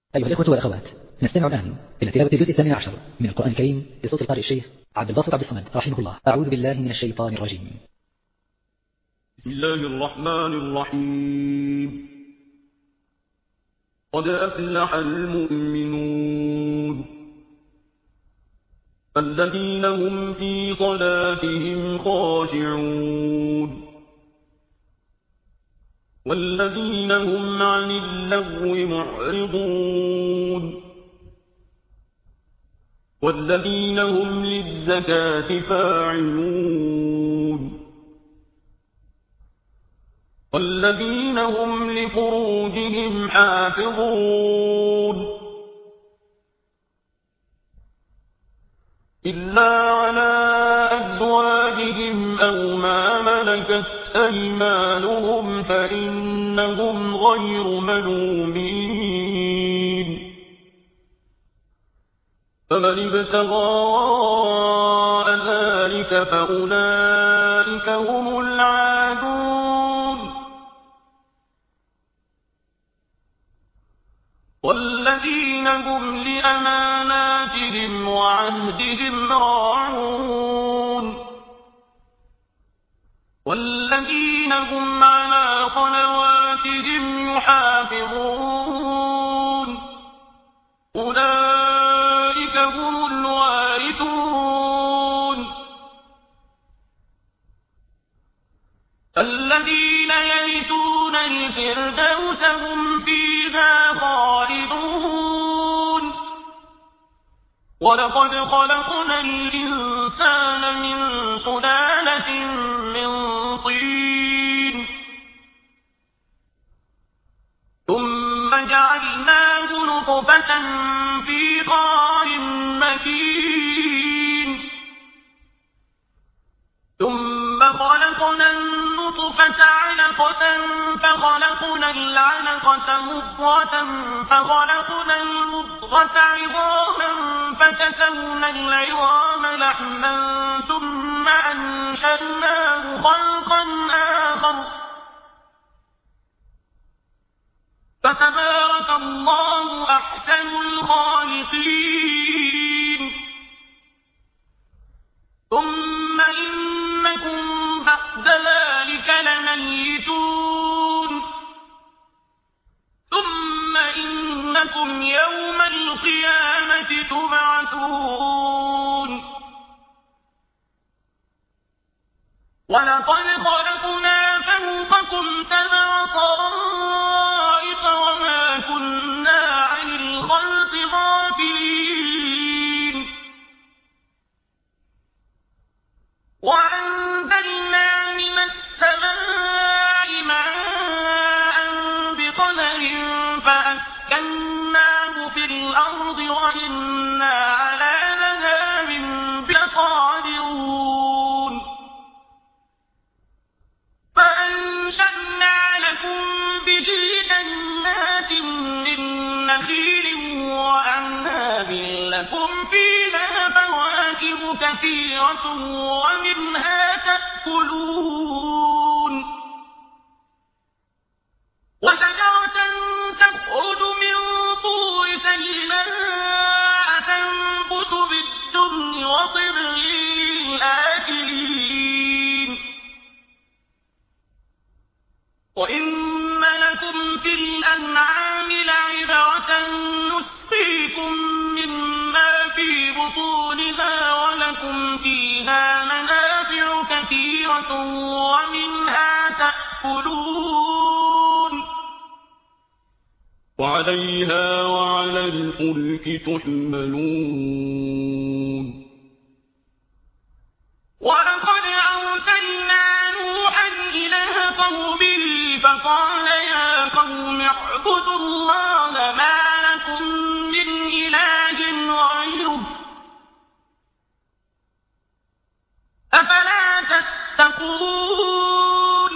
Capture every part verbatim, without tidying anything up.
أيها الإخوة والأخوات، نستمع الآن إلى تلاوة الجزء الثاني عشر من القرآن الكريم بصوت القارئ الشيخ عبد الباسط عبد الصمد رحمه الله. أعوذ بالله من الشيطان الرجيم. بسم الله الرحمن الرحيم. قد أفلح المؤمنون الذين هم في صلاتهم خاشعون والذين هم عن اللغو معرضون والذين هم للزكاة فاعلون والذين هم لفروجهم حافظون إلا على أزواجهم أو ما ملكت أيمانهم فإنهم غير ملومين فمن ابتغى وراء ذلك فأولئك هم العادون والذين هم لأماناتهم وعهدهم راعون والذين هم على صلواتهم يحافظون أولئك هم الوارثون الذين يرثون الفردوس هم فيها خالدون ولقد خلقنا الإنسان من سلالة من طين ثم جعلناه نطفة في قرار مكين ثم خلقنا النطفة علقة فخلقنا العلقة مضغة فخلقنا المضغة عظاما فكسونا العظام لحما ثم أنشأناه خلقا آخر فتبارك الله أحسن الخالقين ثم إنكم بعد ذلك لميتون ثم إنكم يوم القيامة تبعثون ولقد خلقنا فوقكم سبع طرائق وما كنا عن الخلق غافلين وأنزلنا من السماء ماء بقدر فأسكناه في الأرض وإنا على ذهاب لقادرون فأنشأنا لكم به جنات من نخيل وأعناب لكم فيها فواكه كثيرة ومنها تأكلون وشجرة تخرج من طور سيناء تنبت بالدهن وصبغ للآكلين وإن لكم في الأنعام لعبرة نسقيكم مما في بطونها ولكم فيها منافع كثيرة ومنها تأكلون وعليها وعلى الفلك تحملون ولقد أرسلنا نوحا إلى قومه فقال يا قوم اعبدوا الله ما لكم من إله غيره أفلا تتقون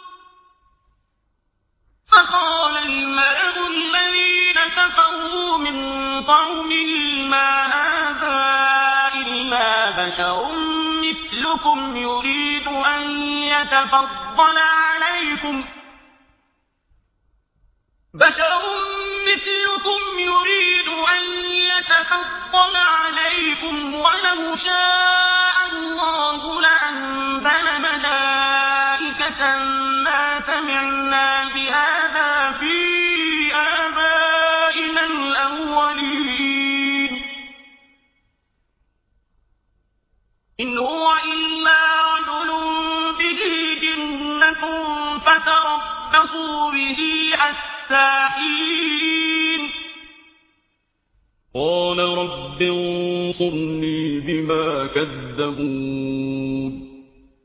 فقال الملأ الذين كفروا من قومه ما هذا إلا بشر مثلكم يريد أن يتفضل عليكم بشر مثلكم مثلكم يريد أن يتفضل عليكم ولو شاء الله لأنزل ملائكة ما سمعنا بهذا في آبائنا الأولين إن هو إلا رجل به جنة فتربصوا به حتى حين قال رب انصرني بما كذبون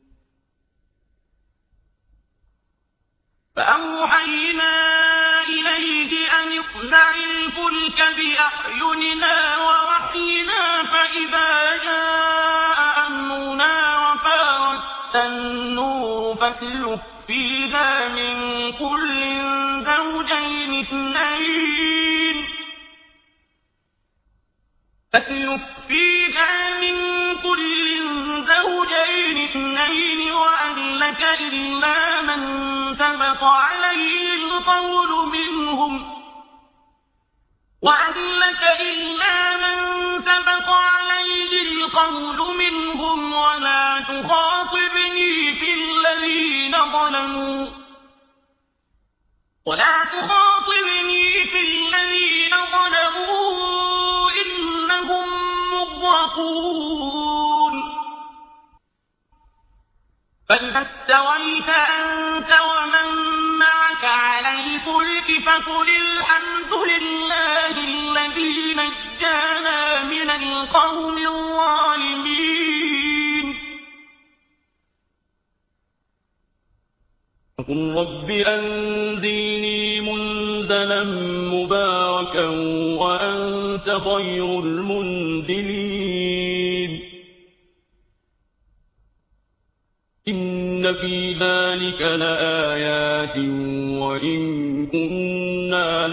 فأوحينا إليه أن اصنع الفلك بأعيننا ووحينا فإذا جاء أمرنا وفارت النور فاسلك فيها من كل زوجين اثنين فاسلك فيها من كل زوجين اثنين وأهلك إلا من سبق عليه القول منهم وأهلك إلا من سبق عليه القول منهم ولا تخاطبني في الذين ظلموا ولا تخاطبني في الذين ظلموا إنهم مغرقون فإذا استويت أنت ومن معك على الفلك فقل الحمد لله الذي نجانا من القوم الظالمين فقل رب أنزلني منزلا مباركا وأنت خير المنزلين إن في ذلك لآيات وإن كنا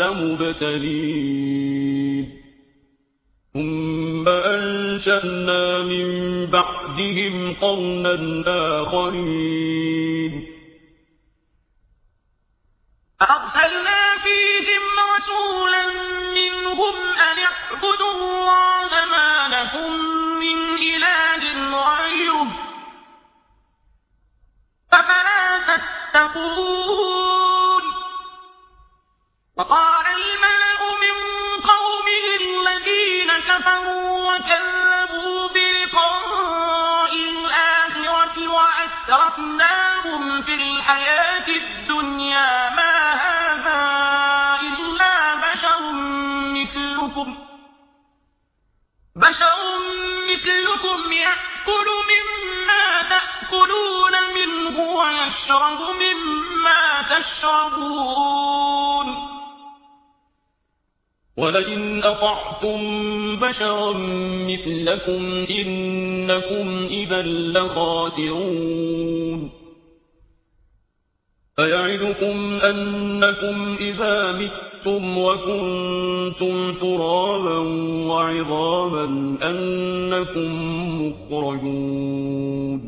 لمبتلين ثم أنشأنا من بعدهم قرنا آخرين أرسلنا فيهم رسولا منهم أن اعبدوا الله ما لكم من إله غيره ففلا تتقون وقال الملأ من قومه الذين كفروا وكذبوا بلقاء الآخرة وأترفناهم في الحياة الدنيا ما هذا إلا بشر مثلكم بشر مثلكم يأكل مما تأكلون منه ويشرب مما تشربون ولئن أطعتم بشرا مثلكم إنكم إذا لخاسرون أيعدكم أنكم إذا متم وكنتم ترابا وعظاما أنكم مخرجون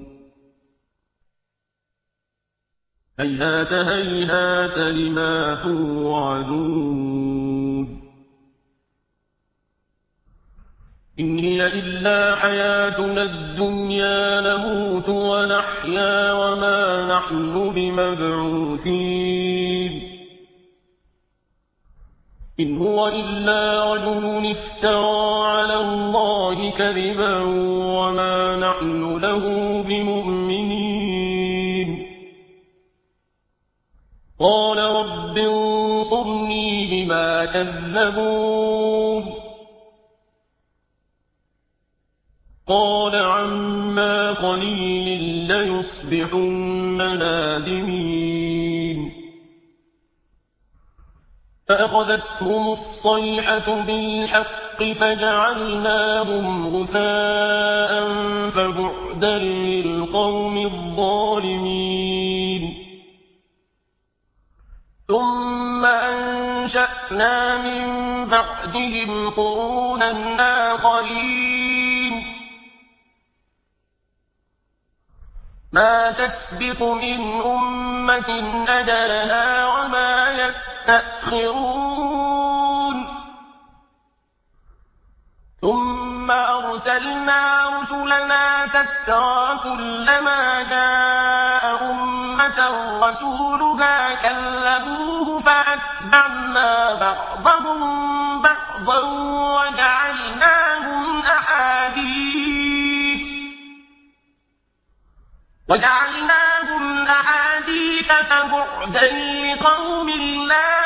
هيهات هيهات لما توعدون إن هي إلا حياتنا الدنيا نموت ونحيا وما نحن بمبعوثين إن هو إلا رجل افترى على الله كذبا وما نحن له بمؤمنين قال رب انصرني بما كذبون قال عما قليل ليصبحن نادمين فأخذتهم الصيحة بالحق فجعلناهم غثاء فبعدا للقوم الظالمين ثم أنشأنا من بعدهم قرونا آخرين ما تسبق من أمة أجلها وما يستأخرون أرسلنا رسلنا تترى كلما جاء أمة رسولها كذبوه فأتبعنا بعضهم بعضا وجعلناهم أحاديث وجعلناهم أحاديث فبعدا لقوم لا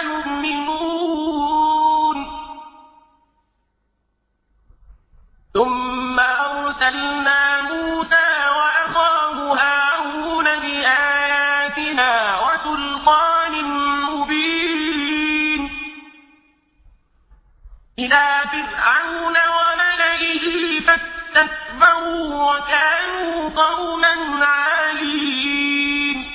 يؤمنون ثم أرسلنا موسى وأخاه هارون بآياتنا وسلطان مبين إلى فرعون وملئه فاستكبروا وكانوا قوما عالين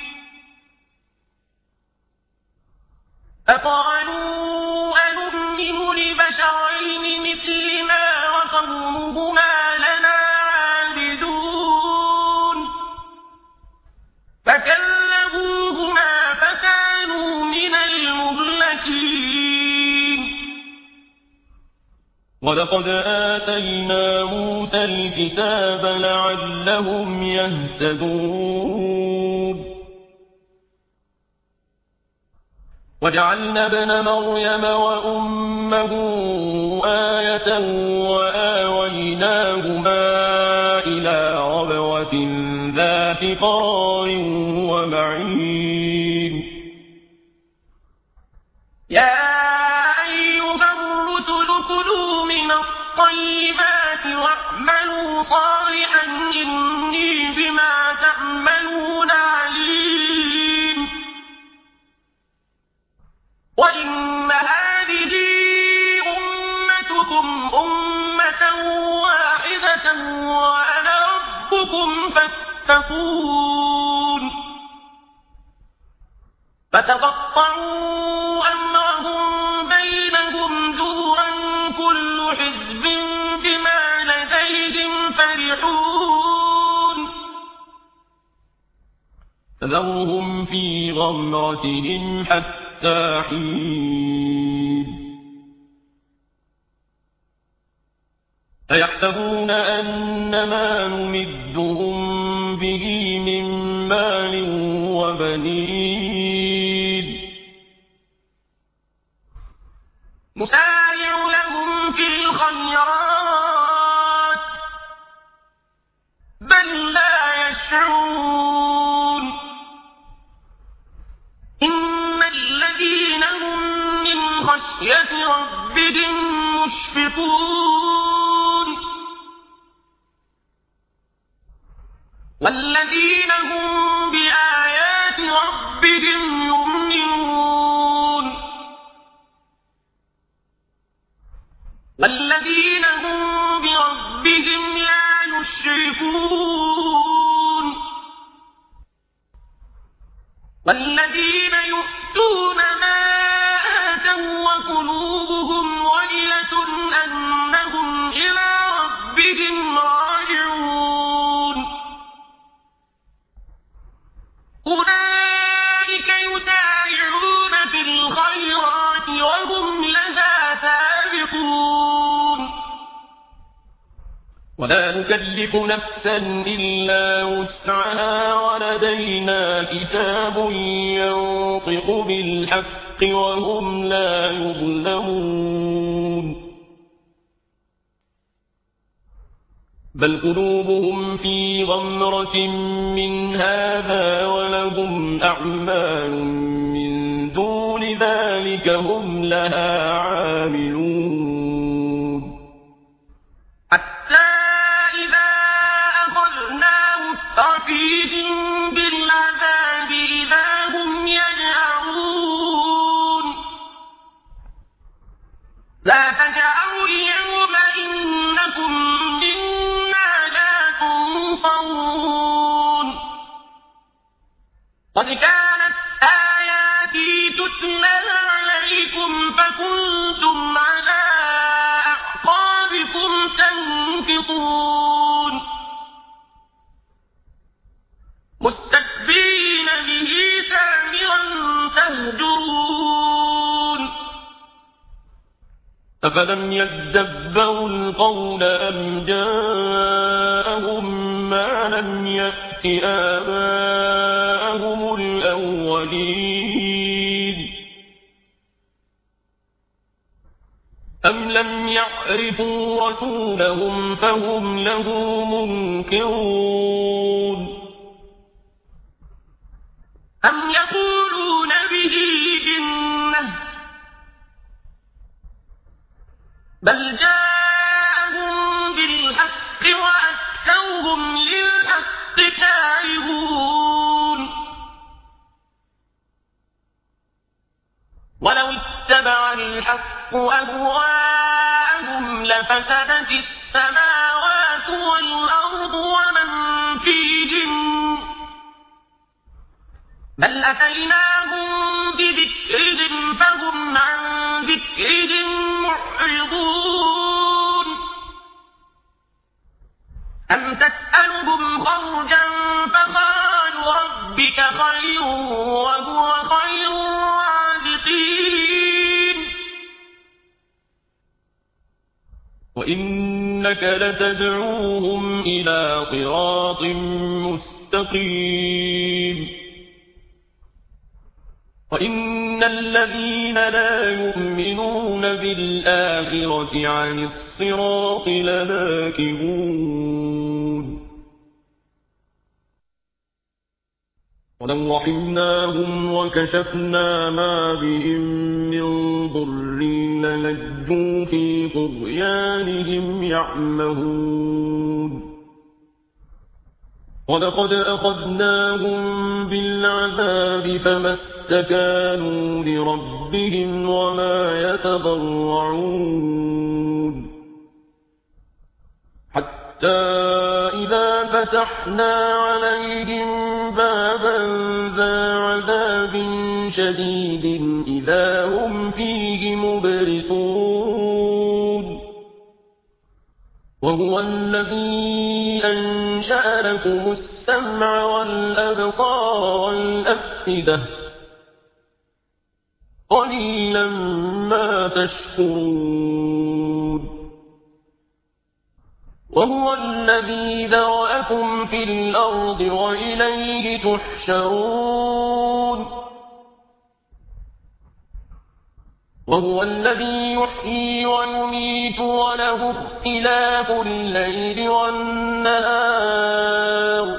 فقالوا أنؤمن لبشرين مثلنا وقومهما لنا عابدون فكذبوهما فكانوا من المهلكين ولقد آتينا موسى الكتاب لعلهم يهتدون وجعلنا ابن مريم وأمه آية وآويناهما إلى ربوة ذات قرار ومعين يا أيها الرسل كلوا من الطيبات واعملوا صالحا إني بما تعملون عليم وإن هذه أمتكم أمة واحدة وأنا ربكم فاتقون فتقطعوا أمرهم بينهم زورا كل حزب بما لديهم فرحون فذرهم في غمرتهم حتى حين أيحسبون أنما نمدهم به من مال وبنين نسارع لهم في الخيرات بل لا يشعرون إن الذين هم من خشية ربهم مشفقون والذين هم بآيات ربهم يؤمنون والذين هم بربهم لا يشركون والذين يؤتون ما آتوا وقلوبهم وجلة أنهم إلى ربهم راجعون أولئك يسارعون في الخيرات وهم لها سابقون ولا نكلف نفسا إلا وسعها ولدينا كتاب ينطق بالحق وهم لا يظلمون بل قلوبهم في غمرة من هذا ولهم أعمال من دون ذلك هم لها عاملون حتى إذا أخذنا مترفيهم بالعذاب إذا هم يجأرون لا تجأروا اليوم إنكم منا لا تنصرون قد كانت آياتي تتلى عليكم فكنتم على أعقابكم تنكصون مستكبرين به سامرا تهجرون أفلم يدبروا القول أم جاءهم ما لم يأت آباءهم الأولين أم لم يعرفوا رسولهم فهم له منكرون أم يقولون به جنة بل جاءهم بالحق وأكثرهم للحق كارهون ولو اتبع الحق أهواءهم لفسدت السماوات والأرض ومن فيهن بل أتيناهم بذكرهم فهم عن ذكرهم معرضون أم تسألهم خرجا فخرج ربك خير وهو خير الرازقين وإنك لتدعوهم إلى صراط مستقيم وإن الذين لا يؤمنون بالآخرة عن الصراط لناكبون ولو رحمناهم وكشفنا ما بهم من ضر للجوا في طغيانهم يعمهون ولقد أخذناهم بالعذاب فما استكانوا لربهم وما يتضرعون حتى إذا فتحنا عليهم بابا ذا عذاب شديد إذا هم فيه مبلسون وهو الذي أنشأ لكم السمع والأبصار والأفئدة قليلا ما تشكرون وهو الذي ذرأكم في الأرض وإليه تحشرون وهو الذي يحيي ويميت وله اختلاف الليل والنهار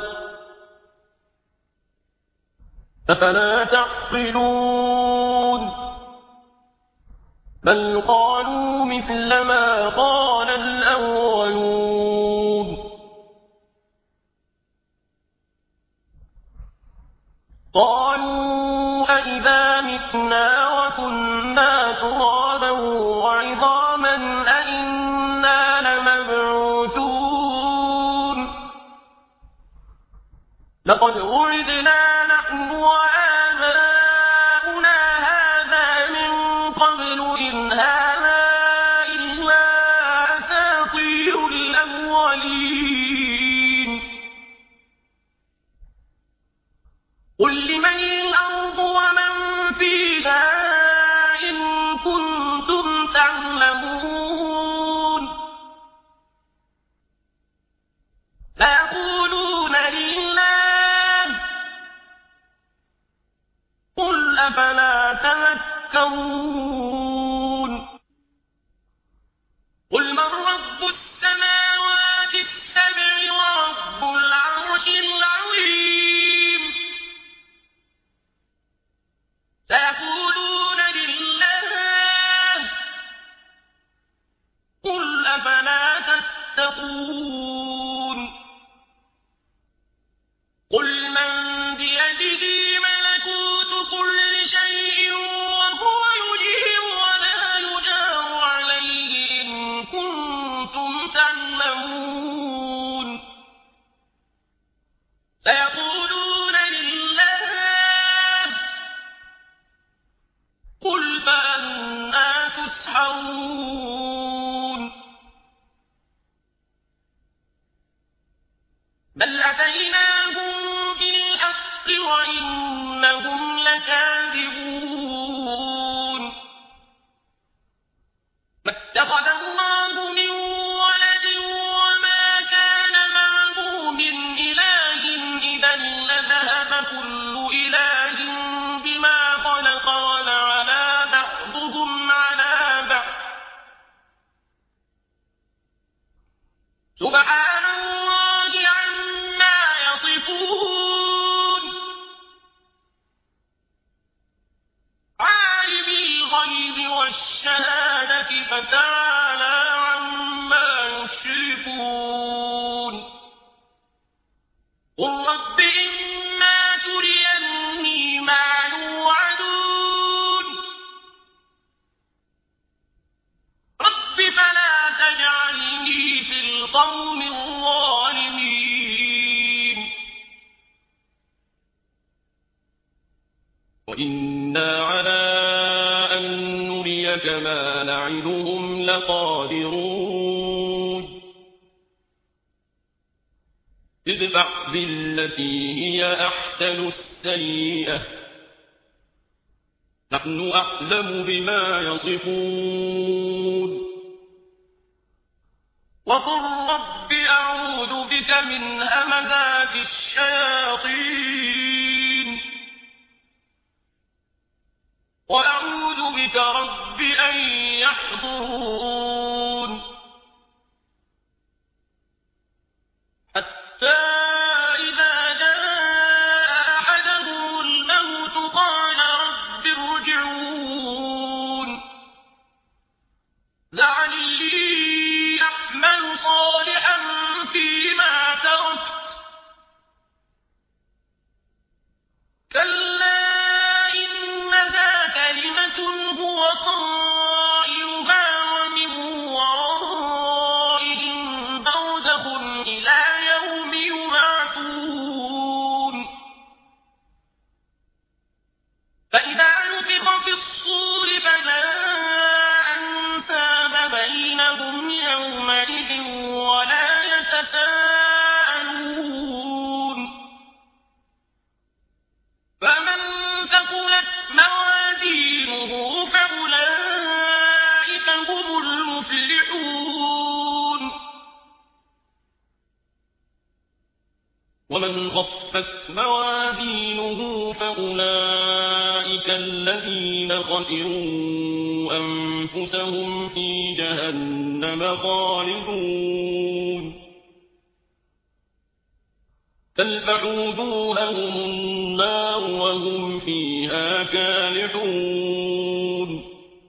أفلا تعقلون بل قالوا مثل ما قال الأولون قالوا أئذا متنا وكنا ترابا وعظاما أئنا لمبعوثون لقد وعدنا نحن وآباؤنا هذا من قبل إن هذا إلا أساطير الأولين قل لمن الأرض ومن فيها إن كنتم تعلمون فيقولون لله قل أفلا تذكرون قل من رب السماوات السبع ورب العرش العظيم سيقولون لله قل أفلا تتقون قل من بيده ملكوت كل شيء وهو يجير ولا يجار عليه إن كنتم تعلمون سيقولون لله قل فأنى تسحرون بل أتيناهم بالحق وإنهم لكاذبون ما اتخذ اتخذ الله من ولد وما كان معه من إله إذا لذهب كل إله بما خلق ولعلى بعضهم على بعض سبحان الله عما يصفون عالم الغيب والشهادة فتعالى عما يشركون قل رب إما تريني ما يوعدون رب فلا تجعلني في القوم الظالمين وإنا على أن نريك ما نعدهم لقادرون ادفع بالتي هي أحسن السيئة نحن أعلم بما يصفون وقل رب أعوذ بك من همزات الشياطين وأعوذ بك رب أن يحضرون حتى إذا جاء أحدهم الموت قال رب ارجعون لعلي أعمل صالحا فيما تركت كلا إنها كلمة هو قائلها ومن ورائهم برزخ إلى يوم يبعثون فإذا نفخ في الصور فلا أنساب بينهم يومئذ ولا يتساءلون فمن ثقلت موازينه فأولئك هم المفلحون ومن خفت موازينه فأولئك الذين خسروا أنفسهم في جهنم خالدون تلفح وجوههم النار وهم فيها كالحون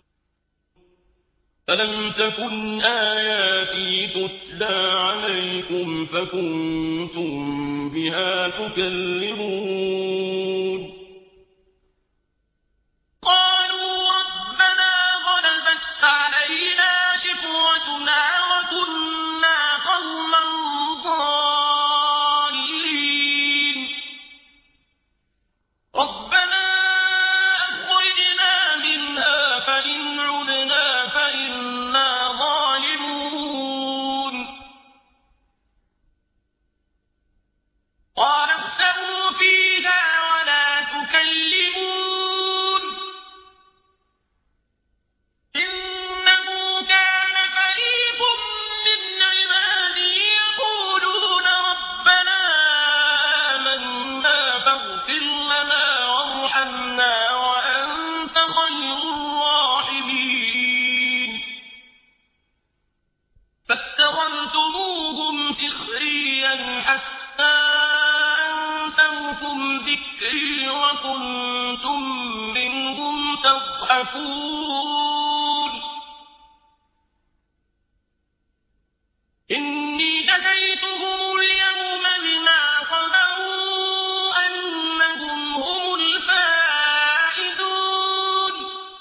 فلم تكن آياتي تتلى عليكم فكنتم بها تكذبون قالوا ربنا غلبت علينا شقوتنا وكنا قوما ضالين ربنا أخرجنا منها فإن عدنا فإنا ظالمون قال اخسئوا فيها ولا تكلمون إنه كان فريق من عبادي يقولون ربنا آمنا فاغفر لنا وارحمنا وأنت خير الراحمين فاتخذتموهم سخريا حتى أنسوكم ذكري وكنتم منهم تضحكون إني جزيتهم اليوم بما صبروا أنهم هم الفائزون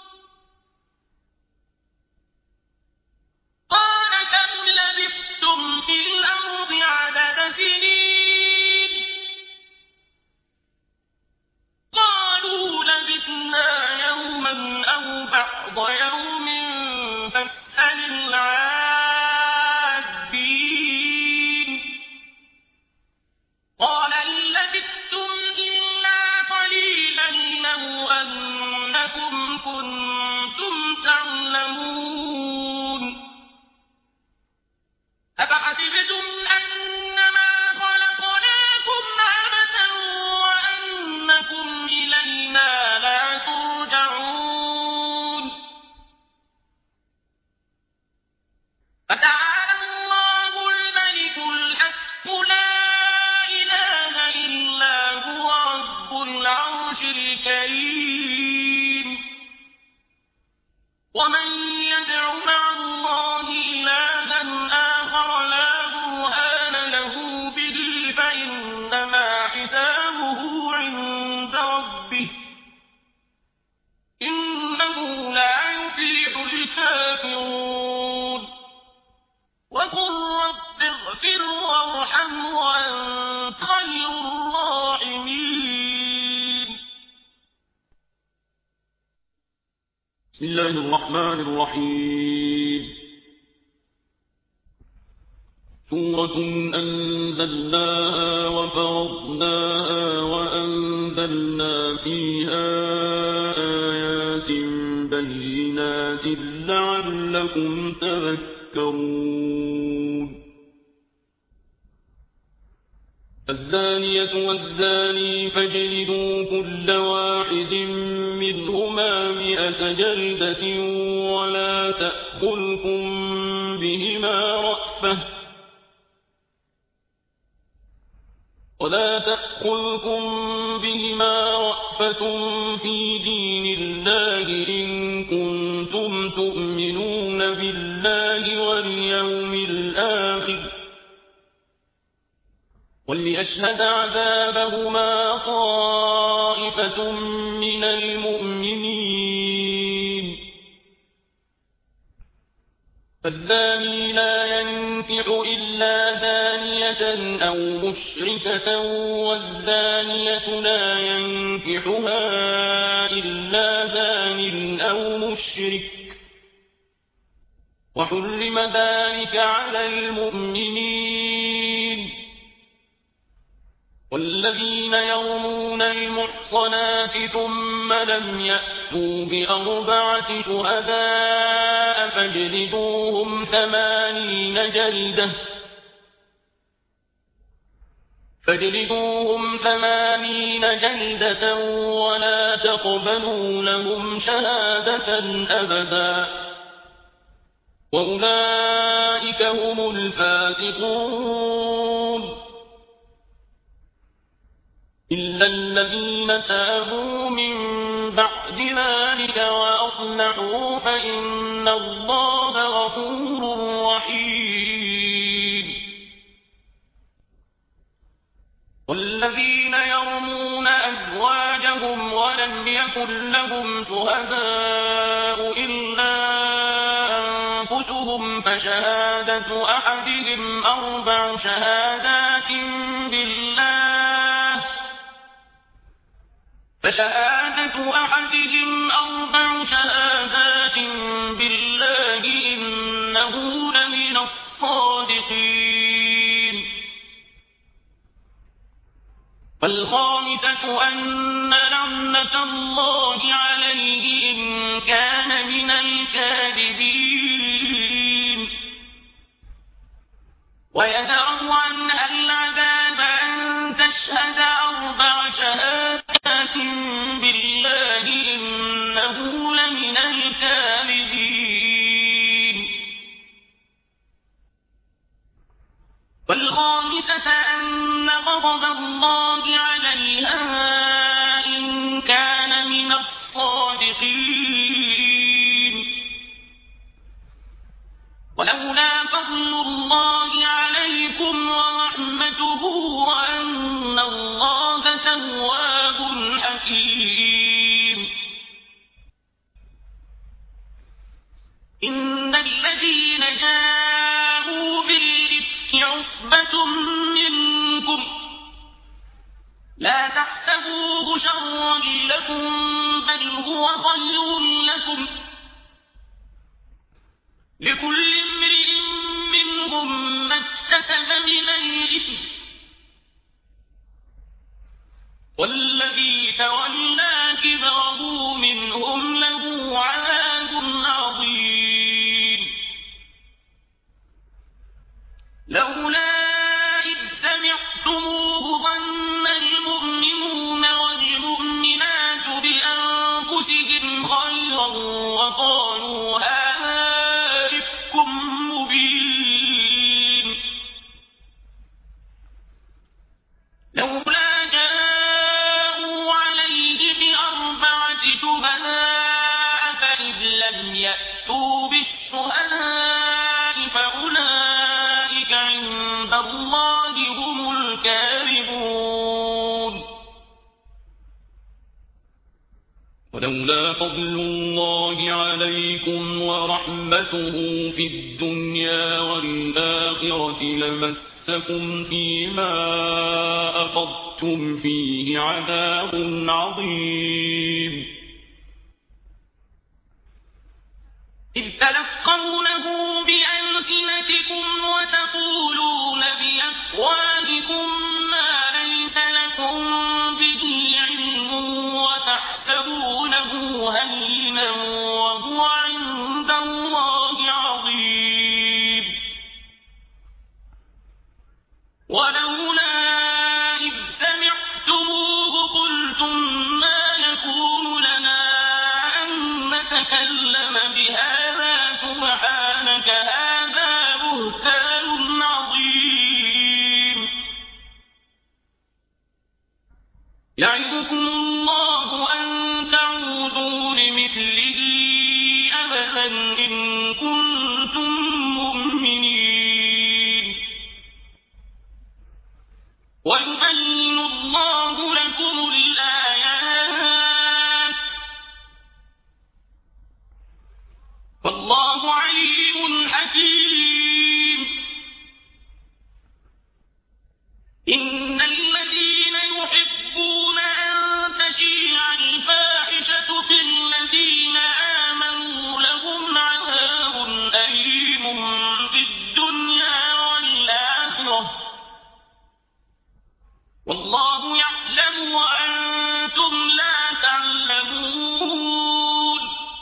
قال كم لبثتم في الأرض عدد سنين قالوا لبثنا يوما أو بعض يوم فتعالى الله الملك الحق لا إله إلا هو رب العرش الكريم ومن يدع مع الله إلها آخر لا برهان له به فإنما حسابه عند ربه إنه لا يفلح الكافرون وقل رب اغفر وارحم وأنت خير الراحمين. بسم الله الرحمن الرحيم. سورة أنزلناها وفرضناها وأنزلنا فيها آيات بينات لعلكم تذكرون. الزانية والزاني فاجلدوا كل واحد منهما مئة جلدة ولا تأخذكم بهما رأفة ولا تأخذكم بهما رأفة في دين الله إن كنتم تؤمنون بالله واليوم الآخر وليشهد عذابهما طائفة من المؤمنين. فالزاني لا ينكح إلا زانية أو مشركة والزانية لا ينكحها إلا زان أو مشرك وحرم ذلك على المؤمنين. والذين يرمون المحصنات ثم لم يأتوا بأربعة شهداء فاجلدوهم ثمانين جلدة فاجلدوهم ثمانين جلدة ولا تقبلوا لهم شهادة أبدا وأولئك هم الفاسقون. إلا الذين تابوا من بعد ذلك وأصلحوا فإن الله غفور رحيم. والذين يرمون أزواجهم ولم يكن لهم شهداء إلا أنفسهم فشهادة أحدهم أربع شهادات بالله فشهادة أحدهم أربع شهادات بالله إنه لمن الصادقين. والخامسة أن لعنة الله عليه إن كان من الكاذبين. ويدرأ عنها العذاب أن تشهد أربع شهادات بالله إنه لمن الكاذبين. والخامسة أن غضب الله عليها إن كان من الصادقين. ولولا فضل الله عليكم ورحمته وأن الله تواب حكيم. إن الذين جاءوا بالإفك عصبة منكم لا تحسبوه شرا لكم بل هو خير لكم لكل امرئ منهم ما اكتسب من الإثم والذي تولى كبره منهم له عذاب عظيم. لولا إذ سمعتموه ظن المؤمنون والمؤمنات بأنفسهم خيرا وقالوا هذا إفك مبين. ولولا فضل الله عليكم ورحمته في الدنيا والآخرة لمسكم فيما أفضتم فيه عذاب عظيم. إذ تلقونه بألسنتكم وتقولون بأفواهكم ما ليس لكم به علم وتحسبونه هينا وهو عند الله عظيم. ولولا إذ سمعتموه قلتم ما يكون لنا أن نتكلم بهذا سبحانك هذا بهتان عظيم. يعظكم الله أن تعودوا لمثله أبدا إن كنتم مؤمنين. ويبين الله لكم الآيات والله عليم حكيم. إن الذين يحبون أن تشيع الفاحشة في الذين آمنوا لهم عذاب أليم في الدنيا والآخرة والله يعلم وأنتم لا تعلمون.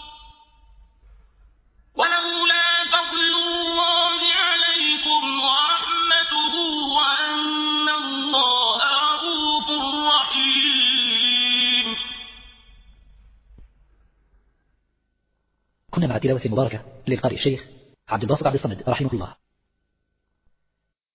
ولولا فضل الله عليكم ورحمته وأن الله رءوف رحيم. كنا مع تلاوة مباركة للقارئ الشيخ عبد الباسط عبد الصمد رحمه الله.